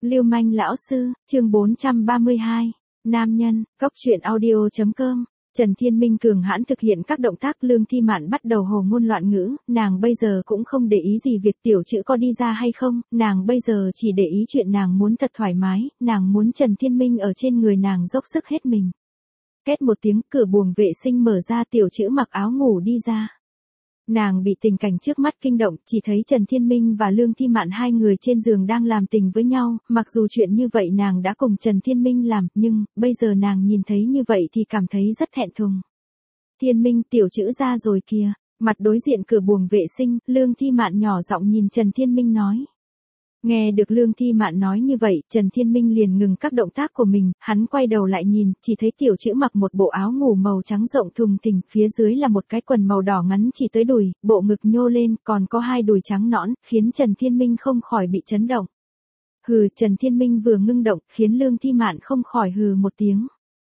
Lưu manh lão sư, chương 432. Nam nhân, góc truyện audio.com. Trần Thiên Minh cường hãn thực hiện các động tác, Lương Thi Mạn bắt đầu hồ ngôn loạn ngữ, nàng bây giờ cũng không để ý gì việc tiểu chữ có đi ra hay không, nàng bây giờ chỉ để ý chuyện nàng muốn thật thoải mái, nàng muốn Trần Thiên Minh ở trên người nàng dốc sức hết mình. Két một tiếng, cửa buồng vệ sinh mở ra, tiểu chữ mặc áo ngủ đi ra. Nàng bị tình cảnh trước mắt kinh động, chỉ thấy Trần Thiên Minh và Lương Thi Mạn hai người trên giường đang làm tình với nhau, mặc dù chuyện như vậy nàng đã cùng Trần Thiên Minh làm, nhưng, bây giờ nàng nhìn thấy như vậy thì cảm thấy rất thẹn thùng. Thiên Minh, tiểu chữ ra rồi kìa. Mặt đối diện cửa buồng vệ sinh, Lương Thi Mạn nhỏ giọng nhìn Trần Thiên Minh nói. Nghe được Lương Thi Mạn nói như vậy, Trần Thiên Minh liền ngừng các động tác của mình, hắn quay đầu lại nhìn, chỉ thấy tiểu chữ mặc một bộ áo ngủ màu trắng rộng thùng thình, phía dưới là một cái quần màu đỏ ngắn chỉ tới đùi, bộ ngực nhô lên, còn có hai đùi trắng nõn, khiến Trần Thiên Minh không khỏi bị chấn động. Hừ, Trần Thiên Minh vừa ngưng động, khiến Lương Thi Mạn không khỏi hừ một tiếng.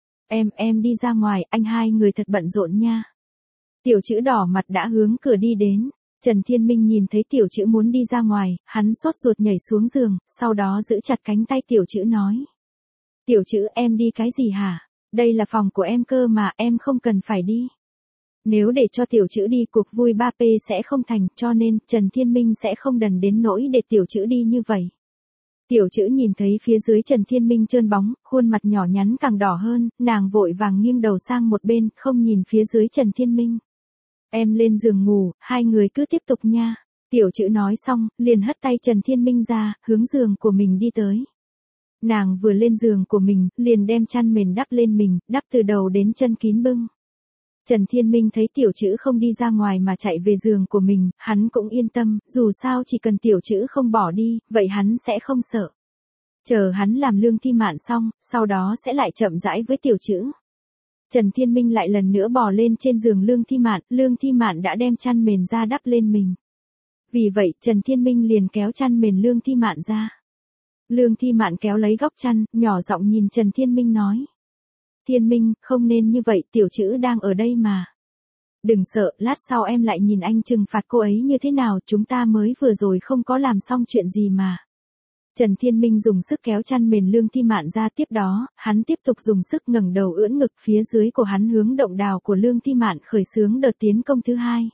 Em đi ra ngoài, anh hai người thật bận rộn nha. Tiểu chữ đỏ mặt đã hướng cửa đi đến. Trần Thiên Minh nhìn thấy tiểu chữ muốn đi ra ngoài, hắn sốt ruột nhảy xuống giường, sau đó giữ chặt cánh tay tiểu chữ nói. Tiểu chữ, em đi cái gì hả? Đây là phòng của em cơ mà, em không cần phải đi. Nếu để cho tiểu chữ đi, cuộc vui 3P sẽ không thành, cho nên Trần Thiên Minh sẽ không đần đến nỗi để tiểu chữ đi như vậy. Tiểu chữ nhìn thấy phía dưới Trần Thiên Minh trơn bóng, khuôn mặt nhỏ nhắn càng đỏ hơn, nàng vội vàng nghiêng đầu sang một bên, không nhìn phía dưới Trần Thiên Minh. Em lên giường ngủ, hai người cứ tiếp tục nha. Tiểu chữ nói xong, liền hất tay Trần Thiên Minh ra, hướng giường của mình đi tới. Nàng vừa lên giường của mình, liền đem chăn mền đắp lên mình, đắp từ đầu đến chân kín bưng. Trần Thiên Minh thấy tiểu chữ không đi ra ngoài mà chạy về giường của mình, hắn cũng yên tâm, dù sao chỉ cần tiểu chữ không bỏ đi, vậy hắn sẽ không sợ. Chờ hắn làm Lương Thi Mạn xong, sau đó sẽ lại chậm rãi với tiểu chữ. Trần Thiên Minh lại lần nữa bò lên trên giường Lương Thi Mạn đã đem chăn mền ra đắp lên mình. Vì vậy, Trần Thiên Minh liền kéo chăn mền Lương Thi Mạn ra. Lương Thi Mạn kéo lấy góc chăn, nhỏ giọng nhìn Trần Thiên Minh nói. Thiên Minh, không nên như vậy, tiểu chữ đang ở đây mà. Đừng sợ, lát sau em lại nhìn anh trừng phạt cô ấy như thế nào, chúng ta mới vừa rồi không có làm xong chuyện gì mà. Trần Thiên Minh dùng sức kéo chăn mền Lương Thi Mạn ra, tiếp đó, hắn tiếp tục dùng sức ngẩng đầu ưỡn ngực, phía dưới của hắn hướng động đào của Lương Thi Mạn khởi xướng đợt tiến công thứ hai.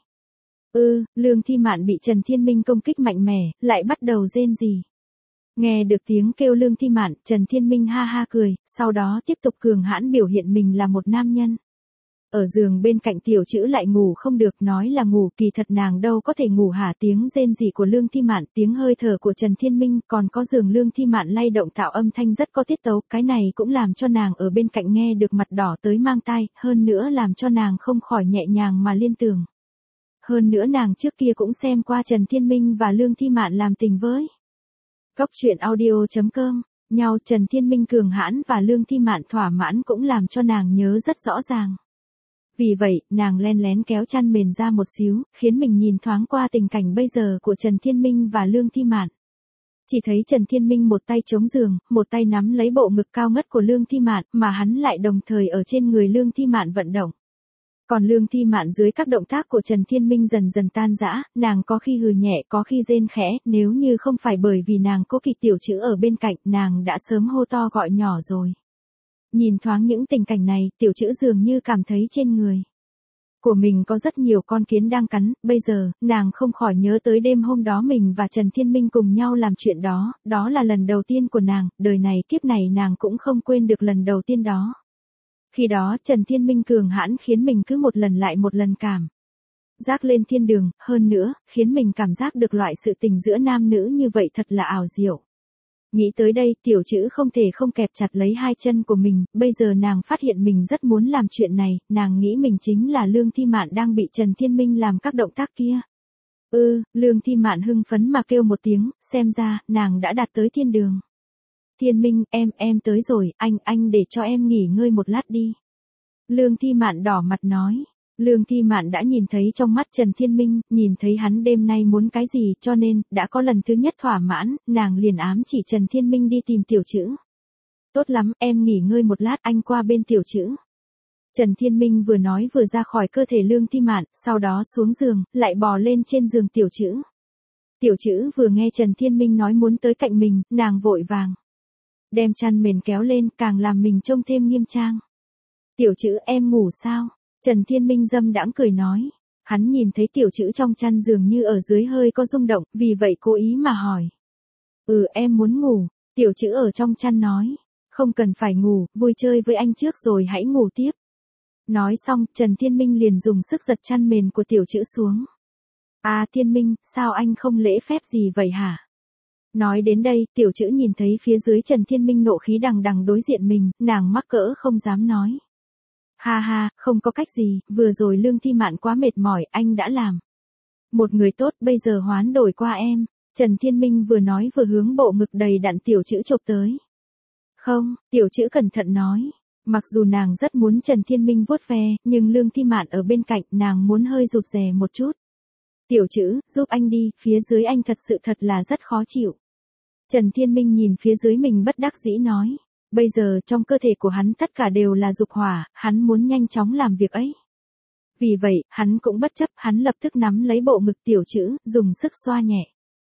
Lương Thi Mạn bị Trần Thiên Minh công kích mạnh mẽ, lại bắt đầu rên rỉ. Nghe được tiếng kêu Lương Thi Mạn, Trần Thiên Minh ha ha cười, sau đó tiếp tục cường hãn biểu hiện mình là một nam nhân. Ở giường bên cạnh tiểu chữ lại ngủ không được, nói là ngủ, kỳ thật nàng đâu có thể ngủ hả. Tiếng rên rỉ của Lương Thi Mạn, tiếng hơi thở của Trần Thiên Minh, còn có giường Lương Thi Mạn lay động tạo âm thanh rất có tiết tấu, cái này cũng làm cho nàng ở bên cạnh nghe được mặt đỏ tới mang tai, hơn nữa làm cho nàng không khỏi nhẹ nhàng mà liên tưởng. Hơn nữa nàng trước kia cũng xem qua Trần Thiên Minh và Lương Thi Mạn làm tình với. Góc truyện audio.com, nhau Trần Thiên Minh cường hãn và Lương Thi Mạn thỏa mãn cũng làm cho nàng nhớ rất rõ ràng. Vì vậy, nàng len lén kéo chăn mền ra một xíu, khiến mình nhìn thoáng qua tình cảnh bây giờ của Trần Thiên Minh và Lương Thi Mạn. Chỉ thấy Trần Thiên Minh một tay chống giường, một tay nắm lấy bộ ngực cao ngất của Lương Thi Mạn, mà hắn lại đồng thời ở trên người Lương Thi Mạn vận động. Còn Lương Thi Mạn dưới các động tác của Trần Thiên Minh dần dần tan rã, nàng có khi hừ nhẹ, có khi rên khẽ, nếu như không phải bởi vì nàng có Kỳ tiểu chữ ở bên cạnh, nàng đã sớm hô to gọi nhỏ rồi. Nhìn thoáng những tình cảnh này, tiểu chữ dường như cảm thấy trên người của mình có rất nhiều con kiến đang cắn, bây giờ, nàng không khỏi nhớ tới đêm hôm đó mình và Trần Thiên Minh cùng nhau làm chuyện đó, đó là lần đầu tiên của nàng, đời này kiếp này nàng cũng không quên được lần đầu tiên đó. Khi đó Trần Thiên Minh cường hãn khiến mình cứ một lần lại một lần cảm giác lên thiên đường, hơn nữa, khiến mình cảm giác được loại sự tình giữa nam nữ như vậy thật là ảo diệu. Nghĩ tới đây, tiểu chữ không thể không kẹp chặt lấy hai chân của mình, bây giờ nàng phát hiện mình rất muốn làm chuyện này, nàng nghĩ mình chính là Lương Thi Mạn đang bị Trần Thiên Minh làm các động tác kia. Lương Thi Mạn hưng phấn mà kêu một tiếng, xem ra, nàng đã đạt tới thiên đường. Thiên Minh, em tới rồi, anh để cho em nghỉ ngơi một lát đi. Lương Thi Mạn đỏ mặt nói. Lương Thi Mạn đã nhìn thấy trong mắt Trần Thiên Minh, nhìn thấy hắn đêm nay muốn cái gì, cho nên, đã có lần thứ nhất thỏa mãn, nàng liền ám chỉ Trần Thiên Minh đi tìm tiểu chữ. Tốt lắm, em nghỉ ngơi một lát, anh qua bên tiểu chữ. Trần Thiên Minh vừa nói vừa ra khỏi cơ thể Lương Thi Mạn, sau đó xuống giường, lại bò lên trên giường tiểu chữ. Tiểu chữ vừa nghe Trần Thiên Minh nói muốn tới cạnh mình, nàng vội vàng đem chăn mền kéo lên càng làm mình trông thêm nghiêm trang. Tiểu Trữ em ngủ sao? Trần Thiên Minh dâm đãng cười nói. Hắn nhìn thấy Tiểu Trữ trong chăn dường như ở dưới hơi có rung động, vì vậy cố ý mà hỏi. Em muốn ngủ, Tiểu Trữ ở trong chăn nói. Không cần phải ngủ, vui chơi với anh trước rồi hãy ngủ tiếp. Nói xong, Trần Thiên Minh liền dùng sức giật chăn mền của Tiểu Trữ xuống. Thiên Minh, sao anh không lễ phép gì vậy hả? Nói đến đây, Tiểu Trữ nhìn thấy phía dưới Trần Thiên Minh nộ khí đằng đằng đối diện mình, nàng mắc cỡ không dám nói. Ha ha, không có cách gì, vừa rồi Lương Thi Mạn quá mệt mỏi, anh đã làm. Một người tốt bây giờ hoán đổi qua em. Trần Thiên Minh vừa nói vừa hướng bộ ngực đầy đặn Tiểu Trữ chộp tới. Không, Tiểu Trữ cẩn thận nói. Mặc dù nàng rất muốn Trần Thiên Minh vuốt ve, nhưng Lương Thi Mạn ở bên cạnh nàng muốn hơi rụt rè một chút. Tiểu Trữ, giúp anh đi, phía dưới anh thật sự thật là rất khó chịu. Trần Thiên Minh nhìn phía dưới mình bất đắc dĩ nói. Bây giờ trong cơ thể của hắn tất cả đều là dục hỏa, hắn muốn nhanh chóng làm việc ấy. Vì vậy, hắn cũng bất chấp, hắn lập tức nắm lấy bộ ngực Tiểu Trữ, dùng sức xoa nhẹ.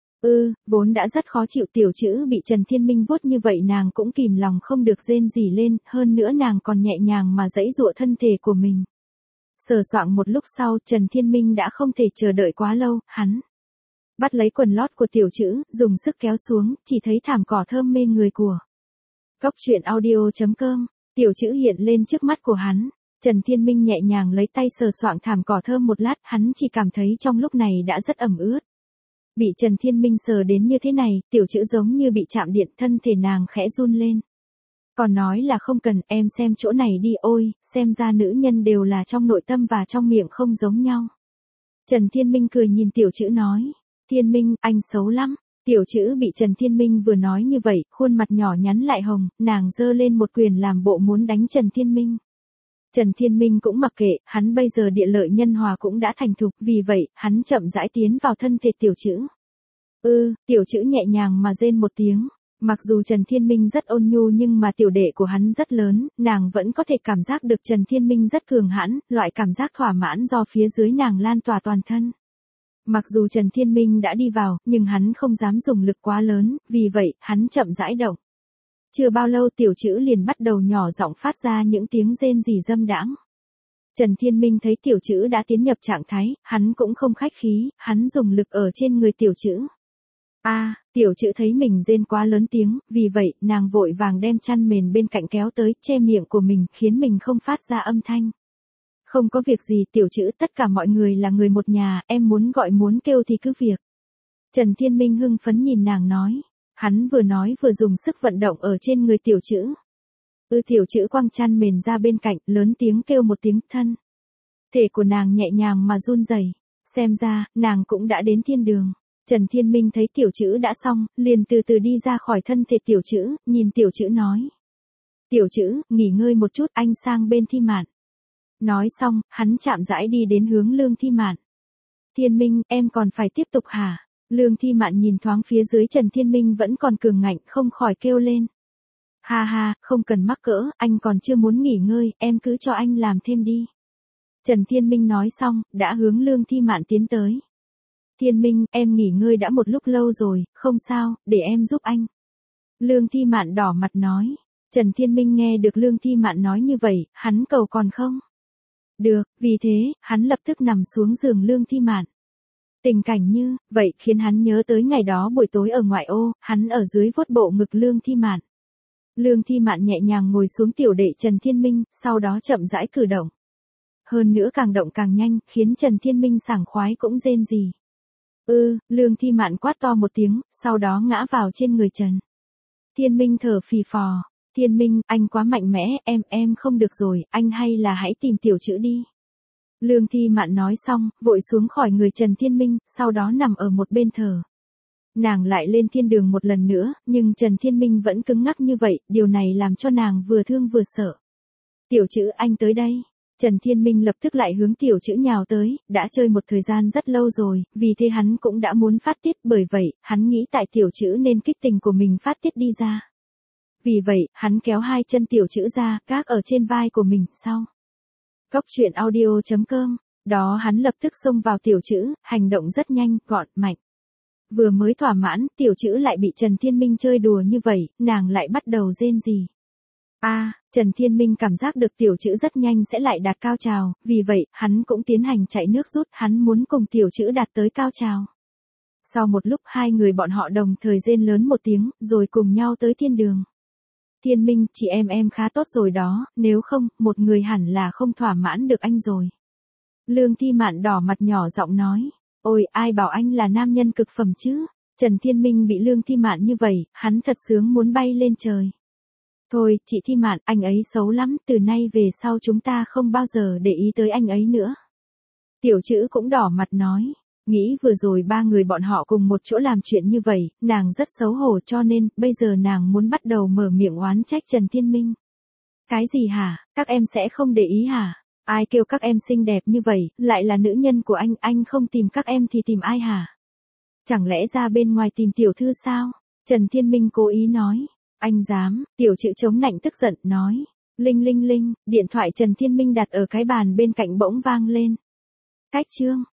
Vốn đã rất khó chịu Tiểu Trữ bị Trần Thiên Minh vuốt như vậy nàng cũng kìm lòng không được rên rỉ lên, hơn nữa nàng còn nhẹ nhàng mà giãy giụa thân thể của mình. Sờ soạng một lúc sau Trần Thiên Minh đã không thể chờ đợi quá lâu, hắn bắt lấy quần lót của Tiểu Trữ, dùng sức kéo xuống, chỉ thấy thảm cỏ thơm mê người của. Cóc truyện audio.com, Tiểu Trữ hiện lên trước mắt của hắn. Trần Thiên Minh nhẹ nhàng lấy tay sờ soạng thảm cỏ thơm một lát, hắn chỉ cảm thấy trong lúc này đã rất ẩm ướt. Bị Trần Thiên Minh sờ đến như thế này, Tiểu Trữ giống như bị chạm điện, thân thể nàng khẽ run lên. Còn nói là không cần, em xem chỗ này đi, ôi, xem ra nữ nhân đều là trong nội tâm và trong miệng không giống nhau. Trần Thiên Minh cười nhìn Tiểu Trữ nói. Thiên Minh, anh xấu lắm. Tiểu Trữ bị Trần Thiên Minh vừa nói như vậy, khuôn mặt nhỏ nhắn lại hồng, nàng giơ lên một quyền làm bộ muốn đánh Trần Thiên Minh. Trần Thiên Minh cũng mặc kệ, hắn bây giờ địa lợi nhân hòa cũng đã thành thục, vì vậy, hắn chậm rãi tiến vào thân thể Tiểu Trữ. Tiểu Trữ nhẹ nhàng mà rên một tiếng. Mặc dù Trần Thiên Minh rất ôn nhu nhưng mà tiểu đệ của hắn rất lớn, nàng vẫn có thể cảm giác được Trần Thiên Minh rất cường hãn, loại cảm giác thỏa mãn do phía dưới nàng lan tỏa toàn thân. Mặc dù Trần Thiên Minh đã đi vào, nhưng hắn không dám dùng lực quá lớn, vì vậy, hắn chậm rãi động. Chưa bao lâu Tiểu Trữ liền bắt đầu nhỏ giọng phát ra những tiếng rên rỉ dâm đãng. Trần Thiên Minh thấy Tiểu Trữ đã tiến nhập trạng thái, hắn cũng không khách khí, hắn dùng lực ở trên người Tiểu Trữ. Tiểu Trữ thấy mình rên quá lớn tiếng, vì vậy, nàng vội vàng đem chăn mền bên cạnh kéo tới, che miệng của mình, khiến mình không phát ra âm thanh. Không có việc gì Tiểu Trữ, tất cả mọi người là người một nhà, em muốn gọi muốn kêu thì cứ việc. Trần Thiên Minh hưng phấn nhìn nàng nói. Hắn vừa nói vừa dùng sức vận động ở trên người Tiểu Trữ. Tiểu Trữ quăng chăn mền ra bên cạnh, lớn tiếng kêu một tiếng thân. Thể của nàng nhẹ nhàng mà run rẩy. Xem ra, nàng cũng đã đến thiên đường. Trần Thiên Minh thấy Tiểu Trữ đã xong, liền từ từ đi ra khỏi thân thể Tiểu Trữ, nhìn Tiểu Trữ nói. Tiểu Trữ, nghỉ ngơi một chút, anh sang bên Thi Mạn. Nói xong, hắn chạm rãi đi đến hướng Lương Thi Mạn. Thiên Minh, em còn phải tiếp tục hả? Lương Thi Mạn nhìn thoáng phía dưới Trần Thiên Minh vẫn còn cường ngạnh, không khỏi kêu lên. Ha ha, không cần mắc cỡ, anh còn chưa muốn nghỉ ngơi, em cứ cho anh làm thêm đi. Trần Thiên Minh nói xong, đã hướng Lương Thi Mạn tiến tới. Thiên Minh, em nghỉ ngơi đã một lúc lâu rồi, không sao, để em giúp anh. Lương Thi Mạn đỏ mặt nói. Trần Thiên Minh nghe được Lương Thi Mạn nói như vậy, hắn cầu còn không? Được, vì thế, hắn lập tức nằm xuống giường Lương Thi Mạn. Tình cảnh như vậy khiến hắn nhớ tới ngày đó buổi tối ở ngoại ô, hắn ở dưới vuốt bộ ngực Lương Thi Mạn. Lương Thi Mạn nhẹ nhàng ngồi xuống tiểu đệ Trần Thiên Minh, sau đó chậm rãi cử động. Hơn nữa càng động càng nhanh, khiến Trần Thiên Minh sảng khoái cũng rên rỉ. Lương Thi Mạn quát to một tiếng, sau đó ngã vào trên người Trần Thiên Minh thở phì phò. Thiên Minh, anh quá mạnh mẽ, em không được rồi, anh hay là hãy tìm Tiểu Trữ đi. Lương Thi Mạn nói xong, vội xuống khỏi người Trần Thiên Minh, sau đó nằm ở một bên thờ. Nàng lại lên thiên đường một lần nữa, nhưng Trần Thiên Minh vẫn cứng ngắc như vậy, điều này làm cho nàng vừa thương vừa sợ. Tiểu Trữ, anh tới đây. Trần Thiên Minh lập tức lại hướng Tiểu Trữ nhào tới, đã chơi một thời gian rất lâu rồi, vì thế hắn cũng đã muốn phát tiết, bởi vậy, hắn nghĩ tại Tiểu Trữ nên kích tình của mình phát tiết đi ra. Vì vậy, hắn kéo hai chân Tiểu Trữ ra, gác ở trên vai của mình, sau. Cóc truyện audio.com, đó hắn lập tức xông vào Tiểu Trữ, hành động rất nhanh, gọn, mạnh. Vừa mới thỏa mãn, tiểu chữ lại bị Trần Thiên Minh chơi đùa như vậy, nàng lại bắt đầu rên rỉ. Trần Thiên Minh cảm giác được tiểu chữ rất nhanh sẽ lại đạt cao trào, vì vậy, hắn cũng tiến hành chạy nước rút, hắn muốn cùng tiểu chữ đạt tới cao trào. Sau một lúc hai người bọn họ đồng thời rên lớn một tiếng, rồi cùng nhau tới thiên đường. Thiên Minh, chị em khá tốt rồi đó, nếu không, một người hẳn là không thỏa mãn được anh rồi. Lương Thi Mạn đỏ mặt nhỏ giọng nói, ôi, ai bảo anh là nam nhân cực phẩm chứ? Trần Thiên Minh bị Lương Thi Mạn như vậy, hắn thật sướng muốn bay lên trời. Thôi, chị Thi Mạn, anh ấy xấu lắm, từ nay về sau chúng ta không bao giờ để ý tới anh ấy nữa. Tiểu chữ cũng đỏ mặt nói, nghĩ vừa rồi ba người bọn họ cùng một chỗ làm chuyện như vậy, nàng rất xấu hổ cho nên, bây giờ nàng muốn bắt đầu mở miệng oán trách Trần Thiên Minh. Cái gì hả, các em sẽ không để ý hả? Ai kêu các em xinh đẹp như vậy, lại là nữ nhân của anh không tìm các em thì tìm ai hả? Chẳng lẽ ra bên ngoài tìm tiểu thư sao? Trần Thiên Minh cố ý nói. Anh dám, tiểu chữ chống nạnh tức giận, nói. Linh linh linh, điện thoại Trần Thiên Minh đặt ở cái bàn bên cạnh bỗng vang lên. Cách chương.